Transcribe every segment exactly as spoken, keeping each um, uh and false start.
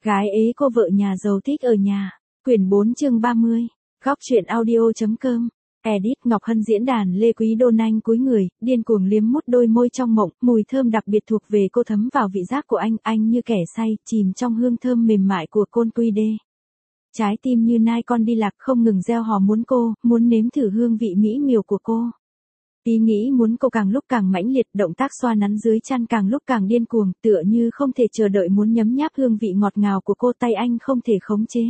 Gái ế cô vợ nhà giàu thích ở nhà. Quyển bốn chương ba mươi. Góc truyện audio.com. Edit Ngọc Hân diễn đàn Lê Quý Đôn Anh cúi người, điên cuồng liếm mút đôi môi trong mộng, mùi thơm đặc biệt thuộc về cô thấm vào vị giác của anh, anh như kẻ say, chìm trong hương thơm mềm mại của côn quy đê. Trái tim như nai con đi lạc không ngừng reo hò muốn cô, muốn nếm thử hương vị mỹ miều của cô. Ý nghĩ muốn cô càng lúc càng mãnh liệt, động tác xoa nắn dưới chăn càng lúc càng điên cuồng, tựa như không thể chờ đợi muốn nhấm nháp hương vị ngọt ngào của cô, tay anh không thể khống chế.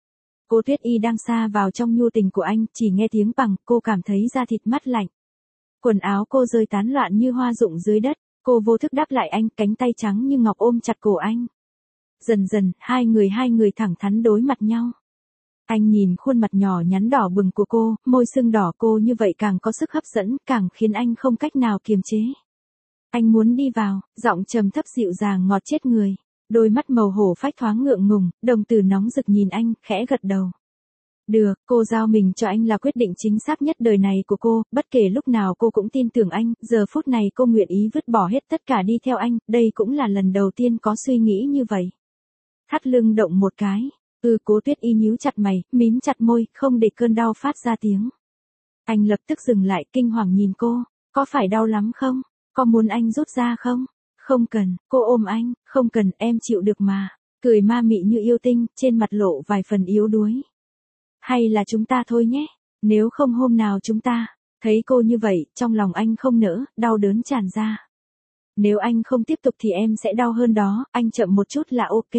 Cô Tuyết Y đang sa vào trong nhu tình của anh, chỉ nghe tiếng bằng, cô cảm thấy da thịt mát lạnh. Quần áo cô rơi tán loạn như hoa rụng dưới đất, cô vô thức đáp lại anh, cánh tay trắng như ngọc ôm chặt cổ anh. Dần dần, hai người hai người thẳng thắn đối mặt nhau. Anh nhìn khuôn mặt nhỏ nhắn đỏ bừng của cô, môi sưng đỏ cô như vậy càng có sức hấp dẫn, càng khiến anh không cách nào kiềm chế. Anh muốn đi vào, giọng trầm thấp dịu dàng ngọt chết người. Đôi mắt màu hổ phách thoáng ngượng ngùng, đồng tử nóng rực nhìn anh, khẽ gật đầu. Được, cô giao mình cho anh là quyết định chính xác nhất đời này của cô, bất kể lúc nào cô cũng tin tưởng anh, giờ phút này cô nguyện ý vứt bỏ hết tất cả đi theo anh, đây cũng là lần đầu tiên có suy nghĩ như vậy. Thắt lưng động một cái, ừ Cố Tuyết Y nhíu chặt mày, mím chặt môi, không để cơn đau phát ra tiếng. Anh lập tức dừng lại, kinh hoàng nhìn cô, có phải đau lắm không? Có muốn anh rút ra không? Không cần, cô ôm anh, không cần, em chịu được mà. Cười ma mị như yêu tinh, trên mặt lộ vài phần yếu đuối. Hay là chúng ta thôi nhé, nếu không hôm nào chúng ta. Thấy cô như vậy, trong lòng anh không nỡ, đau đớn tràn ra. Nếu anh không tiếp tục thì em sẽ đau hơn đó, anh chậm một chút là ok.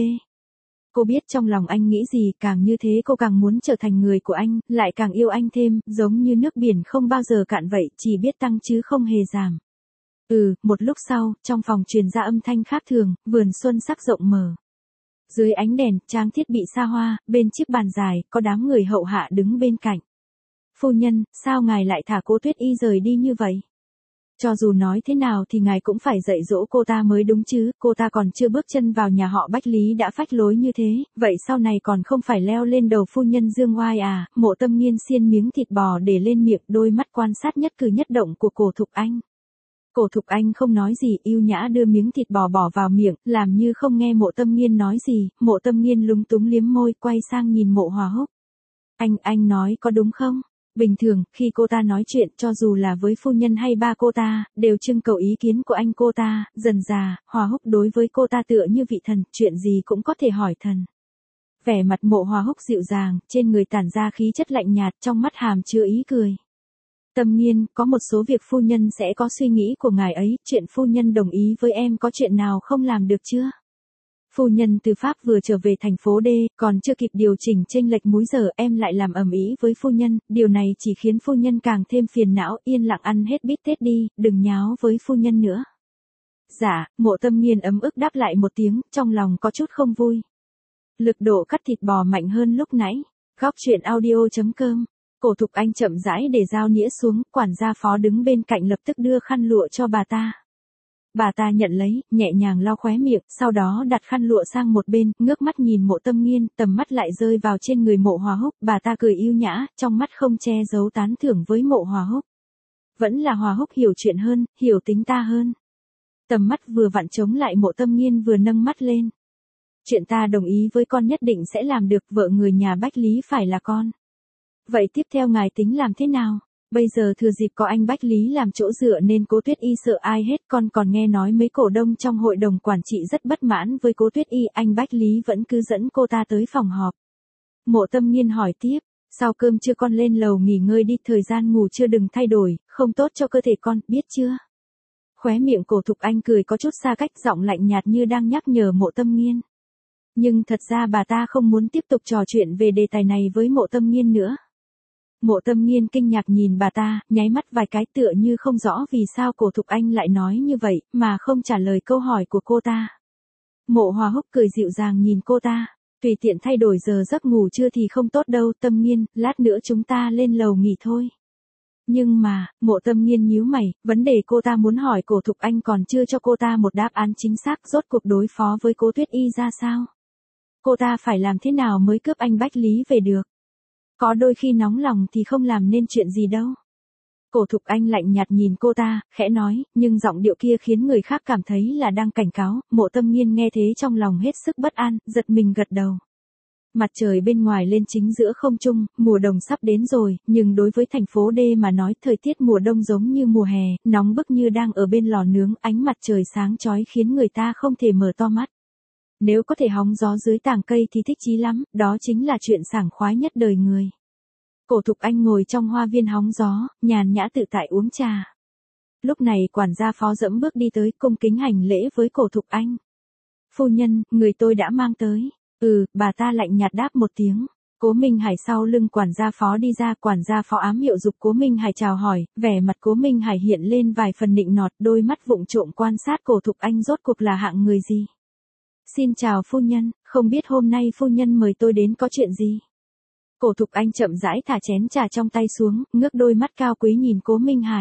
Cô biết trong lòng anh nghĩ gì, càng như thế cô càng muốn trở thành người của anh, lại càng yêu anh thêm, giống như nước biển không bao giờ cạn vậy, chỉ biết tăng chứ không hề giảm. Ừ, một lúc sau, trong phòng truyền ra âm thanh khác thường, vườn xuân sắc rộng mở. Dưới ánh đèn, trang thiết bị xa hoa, bên chiếc bàn dài, có đám người hậu hạ đứng bên cạnh. Phu nhân, sao ngài lại thả cô Tuyết Y rời đi như vậy? Cho dù nói thế nào thì ngài cũng phải dạy dỗ cô ta mới đúng chứ, cô ta còn chưa bước chân vào nhà họ Bách Lý đã phách lối như thế, vậy sau này còn không phải leo lên đầu phu nhân dương oai à? Mộ Tâm Nghiên xiên miếng thịt bò để lên miệng, đôi mắt quan sát nhất cử nhất động của Cổ Thục Anh. Cổ Thục Anh không nói gì, yêu nhã đưa miếng thịt bò bỏ vào miệng, làm như không nghe Mộ Tâm Nghiên nói gì, Mộ Tâm Nghiên lúng túng liếm môi, quay sang nhìn Mộ Hòa Húc. Anh, anh nói có đúng không? Bình thường, khi cô ta nói chuyện, cho dù là với phu nhân hay ba cô ta, đều trưng cầu ý kiến của anh cô ta, dần dà, Hòa Húc đối với cô ta tựa như vị thần, chuyện gì cũng có thể hỏi thần. Vẻ mặt Mộ Hòa Húc dịu dàng, trên người tản ra khí chất lạnh nhạt, trong mắt hàm chứa ý cười. Tâm Nghiên, có một số việc phu nhân sẽ có suy nghĩ của ngài ấy, chuyện phu nhân đồng ý với em có chuyện nào không làm được chưa? Phu nhân từ Pháp vừa trở về thành phố D, còn chưa kịp điều chỉnh chênh lệch múi giờ, em lại làm ầm ĩ với phu nhân, điều này chỉ khiến phu nhân càng thêm phiền não, yên lặng ăn hết bít tết đi, đừng nháo với phu nhân nữa. Dạ, Mộ Tâm Nghiên ấm ức đáp lại một tiếng, trong lòng có chút không vui. Lực độ cắt thịt bò mạnh hơn lúc nãy. Góc truyện audio.com. Cổ Thục Anh chậm rãi để dao nĩa xuống, quản gia phó đứng bên cạnh lập tức đưa khăn lụa cho bà ta. Bà ta nhận lấy, nhẹ nhàng lau khóe miệng, sau đó đặt khăn lụa sang một bên, ngước mắt nhìn Mộ Tâm Nghiên, tầm mắt lại rơi vào trên người Mộ Hòa Húc, bà ta cười yêu nhã, trong mắt không che giấu tán thưởng với Mộ Hòa Húc. Vẫn là Hòa Húc hiểu chuyện hơn, hiểu tính ta hơn. Tầm mắt vừa vặn chống lại Mộ Tâm Nghiên vừa nâng mắt lên. Chuyện ta đồng ý với con nhất định sẽ làm được, vợ người nhà Bách Lý phải là con. Vậy tiếp theo ngài tính làm thế nào? Bây giờ thừa dịp có anh Bách Lý làm chỗ dựa nên cô Tuyết Y sợ ai hết, con còn nghe nói mấy cổ đông trong hội đồng quản trị rất bất mãn với cô Tuyết Y, anh Bách Lý vẫn cứ dẫn cô ta tới phòng họp. Mộ Tâm Nghiên hỏi tiếp, sau cơm trưa con lên lầu nghỉ ngơi đi, thời gian ngủ trưa đừng thay đổi, không tốt cho cơ thể con, biết chưa? Khóe miệng Cổ Thục Anh cười có chút xa cách, giọng lạnh nhạt như đang nhắc nhở Mộ Tâm Nghiên. Nhưng thật ra bà ta không muốn tiếp tục trò chuyện về đề tài này với Mộ Tâm Nghiên nữa. Mộ Tâm Nghiên kinh ngạc nhìn bà ta, nháy mắt vài cái tựa như không rõ vì sao Cổ Thục Anh lại nói như vậy, mà không trả lời câu hỏi của cô ta. Mộ Hòa Húc cười dịu dàng nhìn cô ta, tùy tiện thay đổi giờ giấc ngủ trưa thì không tốt đâu, Tâm Nghiên, lát nữa chúng ta lên lầu nghỉ thôi. Nhưng mà, Mộ Tâm Nghiên nhíu mày, vấn đề cô ta muốn hỏi Cổ Thục Anh còn chưa cho cô ta một đáp án chính xác, rốt cuộc đối phó với cô Tuyết Y ra sao? Cô ta phải làm thế nào mới cướp anh Bách Lý về được? Có đôi khi nóng lòng thì không làm nên chuyện gì đâu. Cổ Thục Anh lạnh nhạt nhìn cô ta, khẽ nói, nhưng giọng điệu kia khiến người khác cảm thấy là đang cảnh cáo. Mộ Tâm Nghiên nghe thế trong lòng hết sức bất an, giật mình gật đầu. Mặt trời bên ngoài lên chính giữa không trung, mùa đông sắp đến rồi, nhưng đối với thành phố D mà nói thời tiết mùa đông giống như mùa hè, nóng bức như đang ở bên lò nướng, ánh mặt trời sáng chói khiến người ta không thể mở to mắt. Nếu có thể hóng gió dưới tàng cây thì thích chí lắm, đó chính là chuyện sảng khoái nhất đời người. Cổ Thục Anh ngồi trong hoa viên hóng gió, nhàn nhã tự tại uống trà. Lúc này quản gia Phó dẫm bước đi tới, cung kính hành lễ với Cổ Thục Anh. Phu nhân, người tôi đã mang tới. Ừ, bà ta lạnh nhạt đáp một tiếng. Cố Minh Hải sau lưng quản gia Phó đi ra, quản gia Phó ám hiệu dục Cố Minh Hải chào hỏi, vẻ mặt Cố Minh Hải hiện lên vài phần nịnh nọt, đôi mắt vụng trộm quan sát Cổ Thục Anh rốt cuộc là hạng người gì. Xin chào phu nhân, không biết hôm nay phu nhân mời tôi đến có chuyện gì? Cổ Thục Anh chậm rãi thả chén trà trong tay xuống, ngước đôi mắt cao quý nhìn Cố Minh Hải.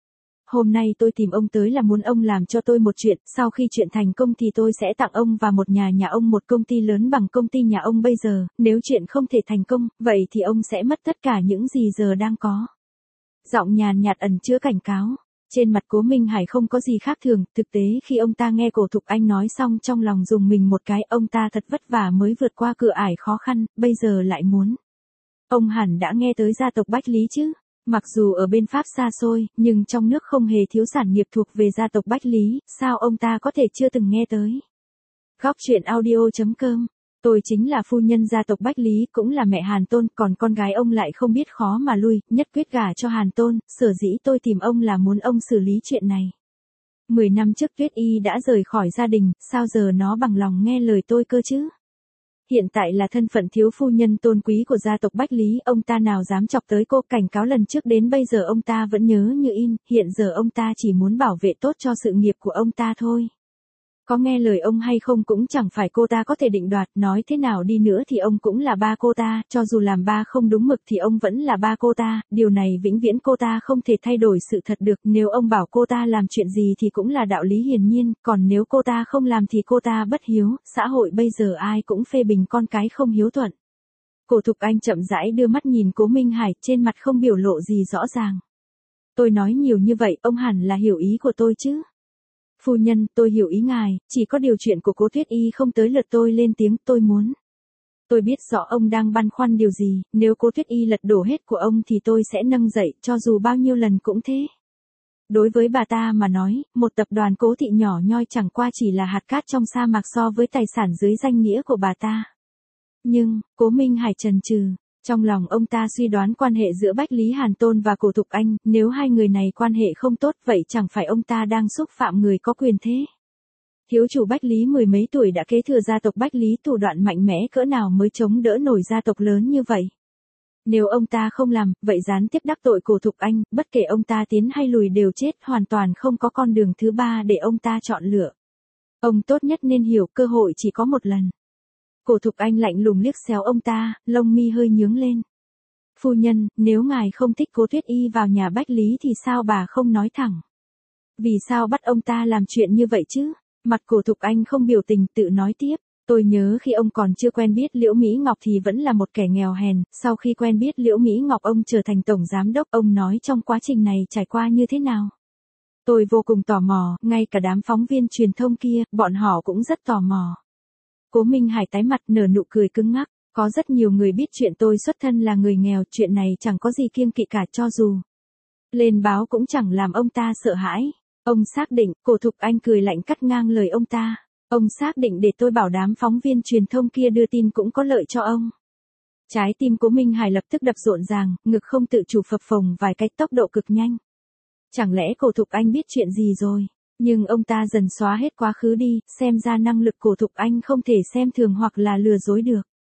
Hôm nay tôi tìm ông tới là muốn ông làm cho tôi một chuyện, sau khi chuyện thành công thì tôi sẽ tặng ông và một nhà nhà ông một công ty lớn bằng công ty nhà ông bây giờ, nếu chuyện không thể thành công, vậy thì ông sẽ mất tất cả những gì giờ đang có. Giọng nhàn nhạt ẩn chứa cảnh cáo. Trên mặt Cố Minh Hải không có gì khác thường, thực tế khi ông ta nghe Cổ Thục Anh nói xong trong lòng dùng mình một cái, ông ta thật vất vả mới vượt qua cửa ải khó khăn, bây giờ lại muốn. Ông hẳn đã nghe tới gia tộc Bách Lý chứ? Mặc dù ở bên Pháp xa xôi, nhưng trong nước không hề thiếu sản nghiệp thuộc về gia tộc Bách Lý, sao ông ta có thể chưa từng nghe tới? Góc truyện audio chấm com. Tôi chính là phu nhân gia tộc Bách Lý, cũng là mẹ Hàn Tôn, còn con gái ông lại không biết khó mà lui, nhất quyết gả cho Hàn Tôn, sở dĩ tôi tìm ông là muốn ông xử lý chuyện này. Mười năm trước Tuyết Y đã rời khỏi gia đình, sao giờ nó bằng lòng nghe lời tôi cơ chứ? Hiện tại là thân phận thiếu phu nhân tôn quý của gia tộc Bách Lý, ông ta nào dám chọc tới cô, cảnh cáo lần trước đến bây giờ ông ta vẫn nhớ như in, hiện giờ ông ta chỉ muốn bảo vệ tốt cho sự nghiệp của ông ta thôi. Có nghe lời ông hay không cũng chẳng phải cô ta có thể định đoạt, nói thế nào đi nữa thì ông cũng là ba cô ta, cho dù làm ba không đúng mực thì ông vẫn là ba cô ta, điều này vĩnh viễn cô ta không thể thay đổi sự thật được, nếu ông bảo cô ta làm chuyện gì thì cũng là đạo lý hiển nhiên, còn nếu cô ta không làm thì cô ta bất hiếu, xã hội bây giờ ai cũng phê bình con cái không hiếu thuận. Cổ Thục Anh chậm rãi đưa mắt nhìn Cố Minh Hải, trên mặt không biểu lộ gì rõ ràng. Tôi nói nhiều như vậy, ông hẳn là hiểu ý của tôi chứ? Phu nhân, tôi hiểu ý ngài, chỉ có điều chuyện của Cố Tuyết Y không tới lượt tôi lên tiếng, tôi muốn. Tôi biết rõ ông đang băn khoăn điều gì, nếu Cố Tuyết Y lật đổ hết của ông thì tôi sẽ nâng dậy, cho dù bao nhiêu lần cũng thế. Đối với bà ta mà nói, một tập đoàn Cố thị nhỏ nhoi chẳng qua chỉ là hạt cát trong sa mạc so với tài sản dưới danh nghĩa của bà ta. Nhưng, Cố Minh Hải chần chừ. Trong lòng ông ta suy đoán quan hệ giữa Bách Lý Hàn Tôn và Cổ Thục Anh, nếu hai người này quan hệ không tốt vậy chẳng phải ông ta đang xúc phạm người có quyền thế. Thiếu chủ Bách Lý mười mấy tuổi đã kế thừa gia tộc Bách Lý, thủ đoạn mạnh mẽ cỡ nào mới chống đỡ nổi gia tộc lớn như vậy. Nếu ông ta không làm, vậy gián tiếp đắc tội Cổ Thục Anh, bất kể ông ta tiến hay lùi đều chết, hoàn toàn không có con đường thứ ba để ông ta chọn lựa. Ông tốt nhất nên hiểu cơ hội chỉ có một lần. Cổ Thục Anh lạnh lùng liếc xéo ông ta, lông mi hơi nhướng lên. Phu nhân, nếu ngài không thích Cố Tuyết Y vào nhà Bách Lý thì sao bà không nói thẳng? Vì sao bắt ông ta làm chuyện như vậy chứ? Mặt Cổ Thục Anh không biểu tình, tự nói tiếp. Tôi nhớ khi ông còn chưa quen biết Liễu Mỹ Ngọc thì vẫn là một kẻ nghèo hèn, sau khi quen biết Liễu Mỹ Ngọc ông trở thành tổng giám đốc, ông nói trong quá trình này trải qua như thế nào? Tôi vô cùng tò mò, ngay cả đám phóng viên truyền thông kia, bọn họ cũng rất tò mò. Cố Minh Hải tái mặt nở nụ cười cứng ngắc, có rất nhiều người biết chuyện tôi xuất thân là người nghèo, chuyện này chẳng có gì kiêng kỵ cả, cho dù lên báo cũng chẳng làm ông ta sợ hãi. Ông xác định, Cổ Thục Anh cười lạnh cắt ngang lời ông ta. Ông xác định để tôi bảo đám phóng viên truyền thông kia đưa tin cũng có lợi cho ông. Trái tim Cố Minh Hải lập tức đập rộn ràng, ngực không tự chủ phập phồng vài cái, tốc độ cực nhanh. Chẳng lẽ Cổ Thục Anh biết chuyện gì rồi? Nhưng ông ta dần xóa hết quá khứ đi, xem ra năng lực Cổ Thục Anh không thể xem thường hoặc là lừa dối được.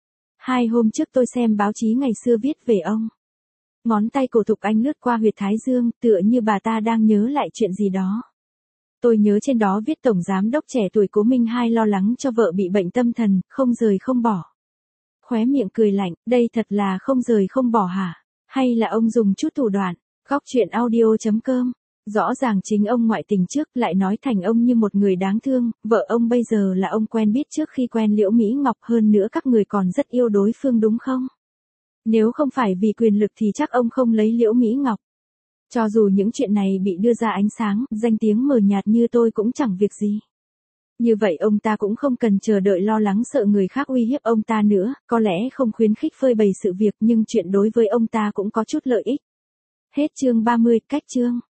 Hai hôm trước tôi xem báo chí ngày xưa viết về ông. Ngón tay Cổ Thục Anh lướt qua huyệt thái dương, tựa như bà ta đang nhớ lại chuyện gì đó. Tôi nhớ trên đó viết tổng giám đốc trẻ tuổi Cố Minh Hai lo lắng cho vợ bị bệnh tâm thần, không rời không bỏ. Khóe miệng cười lạnh, đây thật là không rời không bỏ hả? Hay là ông dùng chút thủ đoạn? Góc truyện audio chấm com. Rõ ràng chính ông ngoại tình trước lại nói thành ông như một người đáng thương, vợ ông bây giờ là ông quen biết trước khi quen Liễu Mỹ Ngọc, hơn nữa các người còn rất yêu đối phương đúng không? Nếu không phải vì quyền lực thì chắc ông không lấy Liễu Mỹ Ngọc. Cho dù những chuyện này bị đưa ra ánh sáng, danh tiếng mờ nhạt như tôi cũng chẳng việc gì. Như vậy ông ta cũng không cần chờ đợi lo lắng sợ người khác uy hiếp ông ta nữa, có lẽ không khuyến khích phơi bày sự việc nhưng chuyện đối với ông ta cũng có chút lợi ích. Hết chương ba mươi, cách chương.